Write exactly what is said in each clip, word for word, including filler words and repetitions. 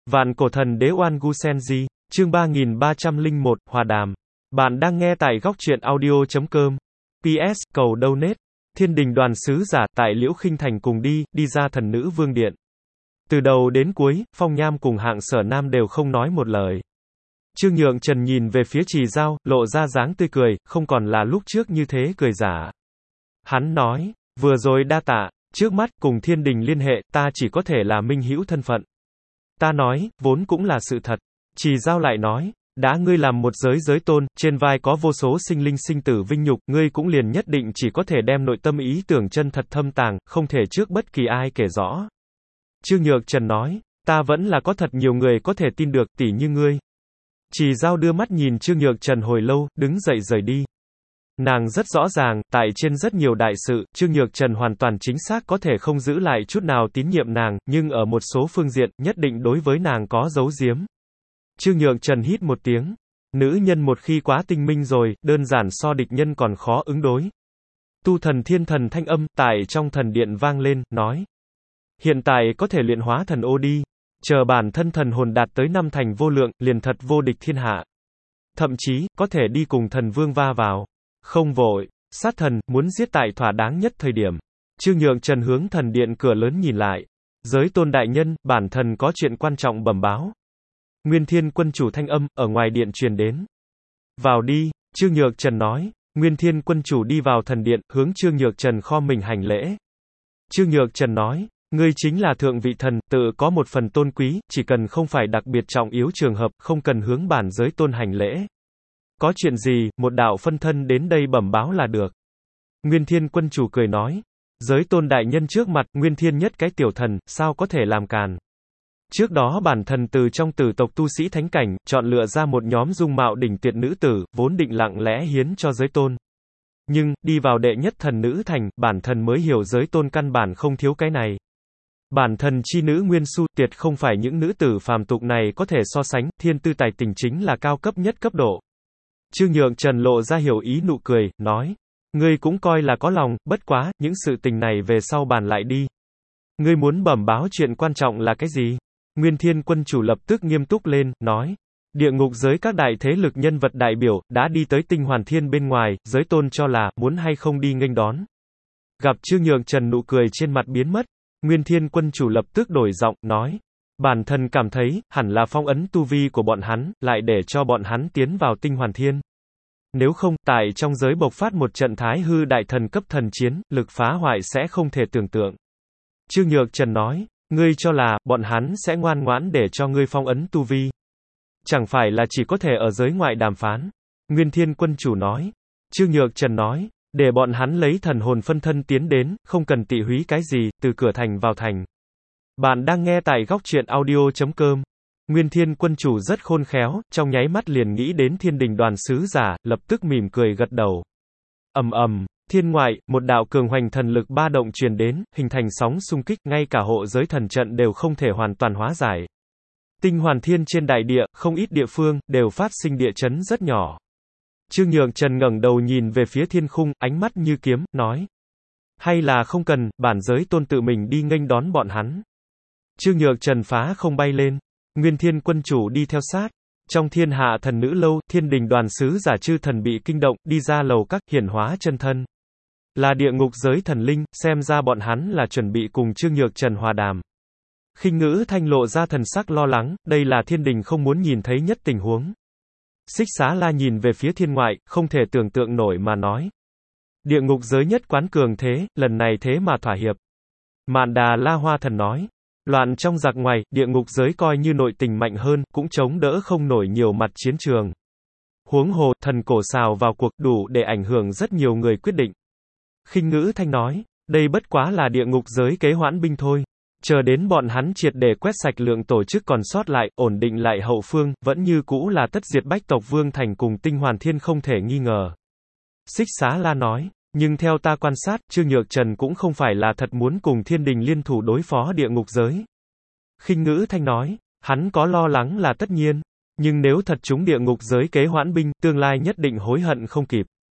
Vạn cổ thần đế Oan Gu Senji, chương ba nghìn ba trăm lẻ một, Hòa đàm. Bạn đang nghe tại góc truyện audio chấm com. pê ét, cầu donate. Thiên đình đoàn sứ giả, tại Liễu Khinh Thành cùng đi, đi ra thần nữ vương điện. Từ đầu đến cuối, Phong Nham cùng Hạng Sở Nam đều không nói một lời. Trương Nhượng Trần nhìn về phía Trì Dao, lộ ra dáng tươi cười, không còn là lúc trước như thế cười giả. Hắn nói, vừa rồi đa tạ, trước mắt, cùng thiên đình liên hệ, ta chỉ có thể là minh hữu thân phận. Ta nói, vốn cũng là sự thật. Trì Dao lại nói, đã ngươi làm một giới giới tôn, trên vai có vô số sinh linh sinh tử vinh nhục, ngươi cũng liền nhất định chỉ có thể đem nội tâm ý tưởng chân thật thâm tàng, không thể trước bất kỳ ai kể rõ. Trương Nhược Trần nói, ta vẫn là có thật nhiều người có thể tin được, tỉ như ngươi. Trì Dao đưa mắt nhìn Trương Nhược Trần hồi lâu, đứng dậy rời đi. Nàng rất rõ ràng, tại trên rất nhiều đại sự, Trương Nhược Trần hoàn toàn chính xác có thể không giữ lại chút nào tín nhiệm nàng, nhưng ở một số phương diện, nhất định đối với nàng có giấu giếm. Trương Nhược Trần hít một tiếng. Nữ nhân một khi quá tinh minh rồi, đơn giản so địch nhân còn khó ứng đối. Tu thần thiên thần thanh âm, tại trong thần điện vang lên, nói. Hiện tại có thể luyện hóa thần ô đi. Chờ bản thân thần hồn đạt tới năm thành vô lượng, liền thật vô địch thiên hạ. Thậm chí, có thể đi cùng thần vương va vào. Không vội, sát thần, muốn giết tại thỏa đáng nhất thời điểm. Trương Nhượng Trần hướng thần điện cửa lớn nhìn lại. Giới tôn đại nhân, bản thần có chuyện quan trọng bẩm báo. Nguyên Thiên quân chủ thanh âm, ở ngoài điện truyền đến. Vào đi, Trương Nhược Trần nói. Nguyên Thiên quân chủ đi vào thần điện, hướng Trương Nhược Trần kho mình hành lễ. Trương Nhược Trần nói. Ngươi chính là thượng vị thần, tự có một phần tôn quý, chỉ cần không phải đặc biệt trọng yếu trường hợp, không cần hướng bản giới tôn hành lễ. Có chuyện gì, một đạo phân thân đến đây bẩm báo là được. Nguyên Thiên quân chủ cười nói. Giới tôn đại nhân trước mặt, Nguyên Thiên nhất cái tiểu thần, sao có thể làm càn. Trước đó bản thần từ trong tử tộc tu sĩ thánh cảnh, chọn lựa ra một nhóm dung mạo đỉnh tuyệt nữ tử, vốn định lặng lẽ hiến cho giới tôn. Nhưng, đi vào đệ nhất thần nữ thành, bản thần mới hiểu giới tôn căn bản không thiếu cái này. Bản thần chi nữ Nguyên Xu, tuyệt không phải những nữ tử phàm tục này có thể so sánh, thiên tư tài tình chính là cao cấp nhất cấp độ. Trương Nhượng Trần lộ ra hiểu ý nụ cười, nói. Ngươi cũng coi là có lòng, bất quá, những sự tình này về sau bàn lại đi. Ngươi muốn bẩm báo chuyện quan trọng là cái gì? Nguyên Thiên quân chủ lập tức nghiêm túc lên, nói. Địa ngục giới các đại thế lực nhân vật đại biểu, đã đi tới tinh hoàn thiên bên ngoài, giới tôn cho là, muốn hay không đi nghênh đón. Gặp Trương Nhượng Trần nụ cười trên mặt biến mất. Nguyên Thiên quân chủ lập tức đổi giọng, nói. Bản thân cảm thấy, hẳn là phong ấn tu vi của bọn hắn, lại để cho bọn hắn tiến vào tinh hoàn thiên. Nếu không, tại trong giới bộc phát một trận thái hư đại thần cấp thần chiến, lực phá hoại sẽ không thể tưởng tượng. Trương Nhược Trần nói, ngươi cho là, bọn hắn sẽ ngoan ngoãn để cho ngươi phong ấn tu vi. Chẳng phải là chỉ có thể ở giới ngoại đàm phán. Nguyên Thiên quân chủ nói. Trương Nhược Trần nói. Để bọn hắn lấy thần hồn phân thân tiến đến, không cần tị húy cái gì, từ cửa thành vào thành. Bạn đang nghe tại góc truyện audio chấm com. Nguyên Thiên quân chủ rất khôn khéo, trong nháy mắt liền nghĩ đến thiên đình đoàn sứ giả, lập tức mỉm cười gật đầu. Ầm ầm, thiên ngoại, một đạo cường hoành thần lực ba động truyền đến, hình thành sóng xung kích, ngay cả hộ giới thần trận đều không thể hoàn toàn hóa giải. Tinh hoàn thiên trên đại địa, không ít địa phương, đều phát sinh địa chấn rất nhỏ. Trương Nhượng Trần ngẩng đầu nhìn về phía thiên khung, ánh mắt như kiếm, nói. Hay là không cần, bản giới tôn tự mình đi nghênh đón bọn hắn. Trương Nhượng Trần phá không bay lên. Nguyên Thiên quân chủ đi theo sát. Trong thiên hạ thần nữ lâu, thiên đình đoàn sứ giả chư thần bị kinh động, đi ra lầu các, hiển hóa chân thân. Là địa ngục giới thần linh, xem ra bọn hắn là chuẩn bị cùng Trương Nhượng Trần hòa đàm. Khinh Ngữ Thanh lộ ra thần sắc lo lắng, đây là thiên đình không muốn nhìn thấy nhất tình huống. Xích Xá La nhìn về phía thiên ngoại, không thể tưởng tượng nổi mà nói. Địa ngục giới nhất quán cường thế, lần này thế mà thỏa hiệp. Mạn Đà La Hoa Thần nói. Loạn trong giặc ngoài, địa ngục giới coi như nội tình mạnh hơn, cũng chống đỡ không nổi nhiều mặt chiến trường. Huống hồ, thần cổ xào vào cuộc đủ để ảnh hưởng rất nhiều người quyết định. Khinh Ngữ Thanh nói. Đây bất quá là địa ngục giới kế hoãn binh thôi. Chờ đến bọn hắn triệt để quét sạch lượng tổ chức còn sót lại, ổn định lại hậu phương, vẫn như cũ là tất diệt bách tộc vương thành cùng tinh hoàn thiên không thể nghi ngờ. Xích Xá La nói, nhưng theo ta quan sát, Trương Nhược Trần cũng không phải là thật muốn cùng thiên đình liên thủ đối phó địa ngục giới. Khinh Ngữ Thanh nói, hắn có lo lắng là tất nhiên, nhưng nếu thật chúng địa ngục giới kế hoãn binh, tương lai nhất định hối hận không kịp.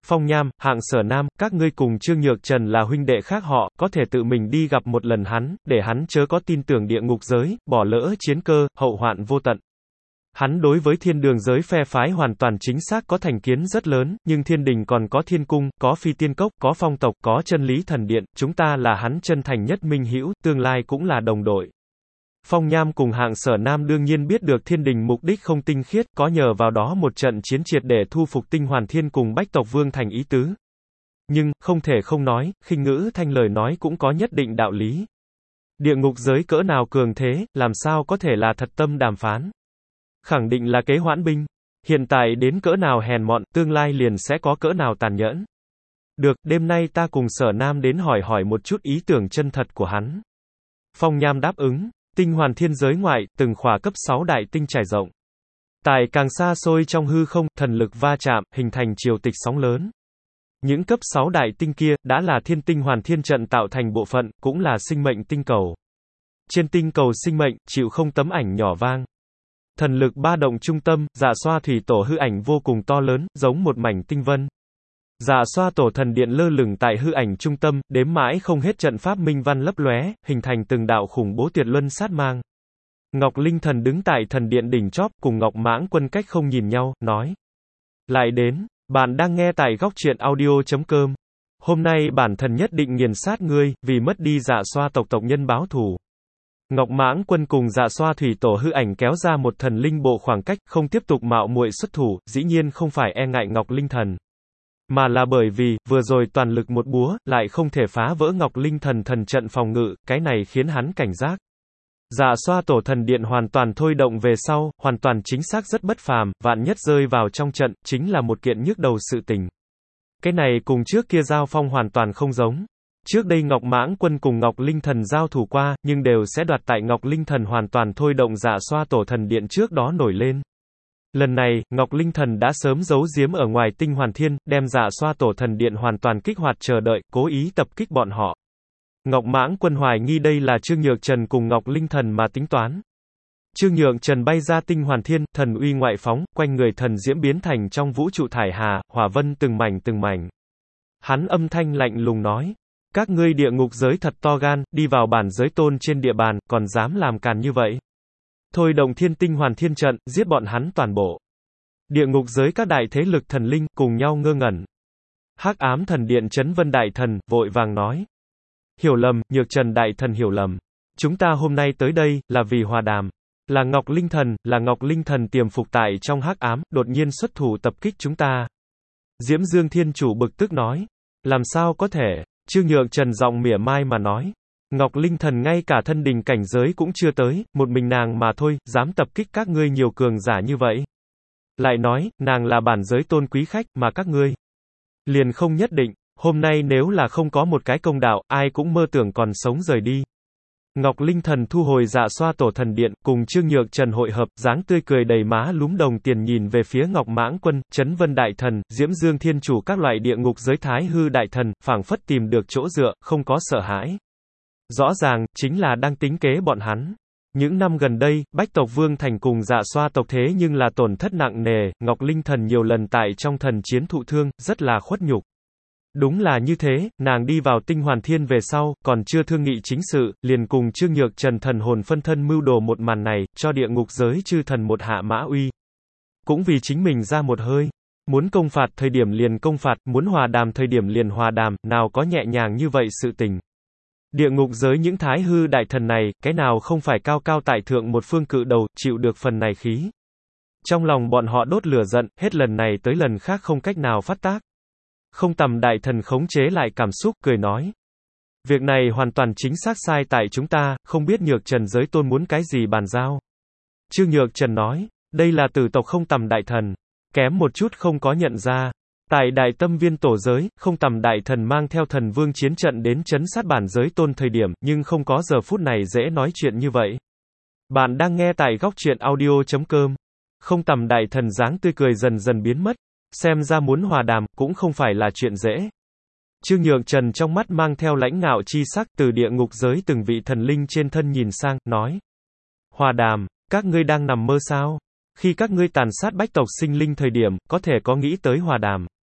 Phong Nham, Hạng Sở Nam, các ngươi cùng Trương Nhược Trần là huynh đệ khác họ, có thể tự mình đi gặp một lần hắn, để hắn chớ có tin tưởng địa ngục giới, bỏ lỡ chiến cơ, hậu hoạn vô tận. Hắn đối với thiên đường giới phe phái hoàn toàn chính xác có thành kiến rất lớn, nhưng thiên đình còn có thiên cung, có phi tiên cốc, có phong tộc, có chân lý thần điện, chúng ta là hắn chân thành nhất minh hữu, tương lai cũng là đồng đội. Phong Nham cùng Hạng Sở Nam đương nhiên biết được thiên đình mục đích không tinh khiết, có nhờ vào đó một trận chiến triệt để thu phục Tinh Hoàn Thiên cùng Bách Tộc Vương thành ý tứ. Nhưng, không thể không nói, khinh ngữ thanh lời nói cũng có nhất định đạo lý. Địa ngục giới cỡ nào cường thế, làm sao có thể là thật tâm đàm phán. Khẳng định là kế hoãn binh. Hiện tại đến cỡ nào hèn mọn, tương lai liền sẽ có cỡ nào tàn nhẫn. Được, đêm nay ta cùng Sở Nam đến hỏi hỏi một chút ý tưởng chân thật của hắn. Phong Nham đáp ứng. Tinh Hoàn Thiên giới ngoại, từng khỏa cấp sáu đại tinh trải rộng. Tại càng xa xôi trong hư không, thần lực va chạm, hình thành triều tịch sóng lớn. Những cấp sáu đại tinh kia, đã là thiên tinh hoàn thiên trận tạo thành bộ phận, cũng là sinh mệnh tinh cầu. Trên tinh cầu sinh mệnh, chịu không tấm ảnh nhỏ vang. Thần lực ba động trung tâm, Dạ Xoa thủy tổ hư ảnh vô cùng to lớn, giống một mảnh tinh vân. Dạ Xoa tổ thần điện lơ lửng tại hư ảnh trung tâm, đếm mãi không hết trận pháp minh văn lấp lóe, hình thành từng đạo khủng bố tuyệt luân sát mang. Ngọc Linh Thần đứng tại thần điện đỉnh chóp, cùng Ngọc Mãng Quân cách không nhìn nhau, nói. Lại đến, bạn đang nghe tại góc truyện audio chấm com. Hôm nay bản thần nhất định nghiền sát ngươi, vì mất đi Dạ Xoa tộc tộc nhân báo thù. Ngọc Mãng Quân cùng Dạ Xoa thủy tổ hư ảnh kéo ra một thần linh bộ khoảng cách, không tiếp tục mạo muội xuất thủ, dĩ nhiên không phải e ngại Ngọc Linh Thần. Mà là bởi vì, vừa rồi toàn lực một búa, lại không thể phá vỡ Ngọc Linh Thần thần trận phòng ngự, cái này khiến hắn cảnh giác. Dạ Xoa tổ thần điện hoàn toàn thôi động về sau, hoàn toàn chính xác rất bất phàm, vạn nhất rơi vào trong trận, chính là một kiện nhức đầu sự tình. Cái này cùng trước kia giao phong hoàn toàn không giống. Trước đây Ngọc Mãng Quân cùng Ngọc Linh Thần giao thủ qua, nhưng đều sẽ đoạt tại Ngọc Linh Thần hoàn toàn thôi động Dạ Xoa tổ thần điện trước đó nổi lên. Lần này, Ngọc Linh Thần đã sớm giấu giếm ở ngoài Tinh Hoàn Thiên, đem Dạ Xoa tổ thần điện hoàn toàn kích hoạt chờ đợi, cố ý tập kích bọn họ. Ngọc Mãng Quân hoài nghi đây là Trương Nhược Trần cùng Ngọc Linh Thần mà tính toán. Trương Nhược Trần bay ra Tinh Hoàn Thiên, thần uy ngoại phóng, quanh người thần diễm biến thành trong vũ trụ thải hà, hỏa vân từng mảnh từng mảnh. Hắn âm thanh lạnh lùng nói. Các ngươi địa ngục giới thật to gan, đi vào bản giới tôn trên địa bàn, còn dám làm càn như vậy. Thôi động thiên tinh hoàn thiên trận, giết bọn hắn toàn bộ. Địa ngục giới các đại thế lực thần linh, cùng nhau ngơ ngẩn. Hắc ám thần điện Chấn Vân đại thần, vội vàng nói. Hiểu lầm, Nhược Trần đại thần hiểu lầm. Chúng ta hôm nay tới đây, là vì hòa đàm. Là Ngọc Linh Thần, là Ngọc Linh Thần tiềm phục tại trong hắc ám, đột nhiên xuất thủ tập kích chúng ta. Diễm Dương Thiên Chủ bực tức nói. Làm sao có thể? Trương Nhược Trần giọng mỉa mai mà nói. Ngọc Linh Thần ngay cả thân đình cảnh giới cũng chưa tới, một mình nàng mà thôi, dám tập kích các ngươi nhiều cường giả như vậy. Lại nói, nàng là bản giới tôn quý khách, mà các ngươi liền không nhất định, hôm nay nếu là không có một cái công đạo, ai cũng mơ tưởng còn sống rời đi. Ngọc Linh Thần thu hồi Dạ Xoa tổ thần điện, cùng Trương Nhược Trần hội hợp, dáng tươi cười đầy má lúm đồng tiền nhìn về phía Ngọc Mãng Quân, Chấn Vân đại thần, Diễm Dương Thiên Chủ các loại địa ngục giới thái hư đại thần, phảng phất tìm được chỗ dựa, không có sợ hãi. Rõ ràng, chính là đang tính kế bọn hắn. Những năm gần đây, Bách Tộc Vương thành cùng Dạ Xoa tộc thế nhưng là tổn thất nặng nề, Ngọc Linh Thần nhiều lần tại trong thần chiến thụ thương, rất là khuất nhục. Đúng là như thế, nàng đi vào Tinh Hoàn Thiên về sau, còn chưa thương nghị chính sự, liền cùng Trương Nhược Trần thần hồn phân thân mưu đồ một màn này, cho địa ngục giới chư thần một hạ mã uy. Cũng vì chính mình ra một hơi. Muốn công phạt thời điểm liền công phạt, muốn hòa đàm thời điểm liền hòa đàm, nào có nhẹ nhàng như vậy sự tình. Địa ngục giới những thái hư đại thần này, cái nào không phải cao cao tại thượng một phương cự đầu, chịu được phần này khí. Trong lòng bọn họ đốt lửa giận, hết lần này tới lần khác không cách nào phát tác. Không tầm đại thần khống chế lại cảm xúc, cười nói. Việc này hoàn toàn chính xác sai tại chúng ta, không biết Nhược Trần giới tôn muốn cái gì bàn giao. Trương Nhược Trần nói, đây là tử tộc không tầm đại thần. Kém một chút không có nhận ra. Tại đại tâm viên tổ giới, không tầm đại thần mang theo thần vương chiến trận đến chấn sát bản giới tôn thời điểm, nhưng không có giờ phút này dễ nói chuyện như vậy. Bạn đang nghe tại góc truyện audio chấm com. Không tầm đại thần dáng tươi cười dần dần biến mất. Xem ra muốn hòa đàm, cũng không phải là chuyện dễ. Trương Nhược Trần trong mắt mang theo lãnh ngạo chi sắc từ địa ngục giới từng vị thần linh trên thân nhìn sang, nói. Hòa đàm, các ngươi đang nằm mơ sao? Khi các ngươi tàn sát bách tộc sinh linh thời điểm, có thể có nghĩ tới hòa đàm.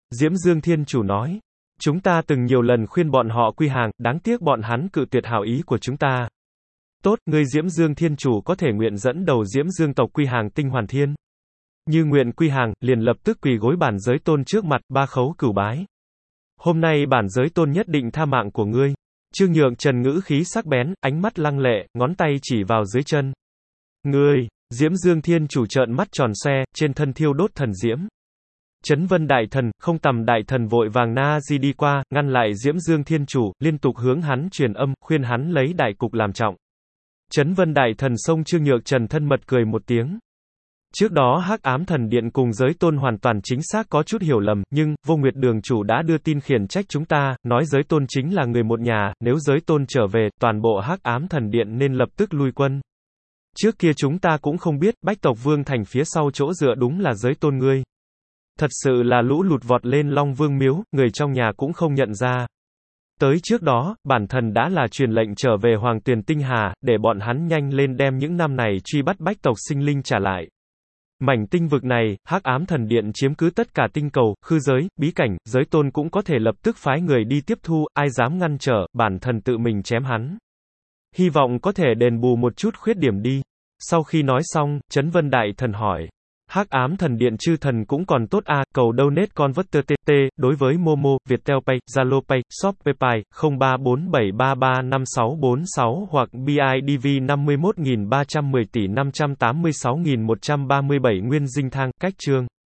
Diễm Dương Thiên Chủ nói. Chúng ta từng nhiều lần khuyên bọn họ quy hàng, đáng tiếc bọn hắn cự tuyệt hảo ý của chúng ta. Tốt, ngươi Diễm Dương Thiên Chủ có thể nguyện dẫn đầu Diễm Dương tộc quy hàng tinh hoàn thiên. Như nguyện quy hàng, liền lập tức quỳ gối bản giới tôn trước mặt, ba khấu cửu bái. Hôm nay bản giới tôn nhất định tha mạng của ngươi. Trương Nhượng Trần ngữ khí sắc bén, ánh mắt lăng lệ, ngón tay chỉ vào dưới chân. Ngươi, Diễm Dương Thiên Chủ trợn mắt tròn xoe, trên thân thiêu đốt thần diễm. Chấn Vân Đại Thần, Không Tầm Đại Thần vội vàng na di đi qua, ngăn lại Diễm Dương Thiên Chủ, liên tục hướng hắn truyền âm, khuyên hắn lấy đại cục làm trọng. Chấn Vân Đại Thần xông Trương Nhượng Trần thân mật cười một tiếng. Trước đó Hắc Ám Thần Điện cùng giới tôn hoàn toàn chính xác có chút hiểu lầm, nhưng, Vô Nguyệt Đường Chủ đã đưa tin khiển trách chúng ta, nói giới tôn chính là người một nhà, nếu giới tôn trở về, toàn bộ Hắc Ám Thần Điện nên lập tức lui quân. Trước kia chúng ta cũng không biết, Bách tộc Vương Thành phía sau chỗ dựa đúng là giới tôn ngươi. Thật sự là lũ lụt vọt lên Long Vương miếu, người trong nhà cũng không nhận ra. Tới trước đó, bản thần đã là truyền lệnh trở về Hoàng Tuyền Tinh Hà, để bọn hắn nhanh lên đem những năm này truy bắt Bách tộc sinh linh trả lại. Mảnh tinh vực này, Hắc Ám Thần Điện chiếm cứ tất cả tinh cầu, khư giới, bí cảnh, giới tôn cũng có thể lập tức phái người đi tiếp thu, ai dám ngăn trở, bản thần tự mình chém hắn. Hy vọng có thể đền bù một chút khuyết điểm đi. Sau khi nói xong, Chấn Vân Đại Thần hỏi. Hắc Ám Thần Điện chư thần cũng còn tốt a, à, cầu donate converter tt, đối với Momo, Viettel Pay, Zalo Pay, Shopee Pay, không ba bốn bảy ba ba năm sáu bốn sáu hoặc bê i đê vê năm mươi mốt nghìn ba trăm mười tỷ năm trăm tám mươi sáu nghìn một trăm ba mươi bảy Nguyên Dinh Thang, cách chương.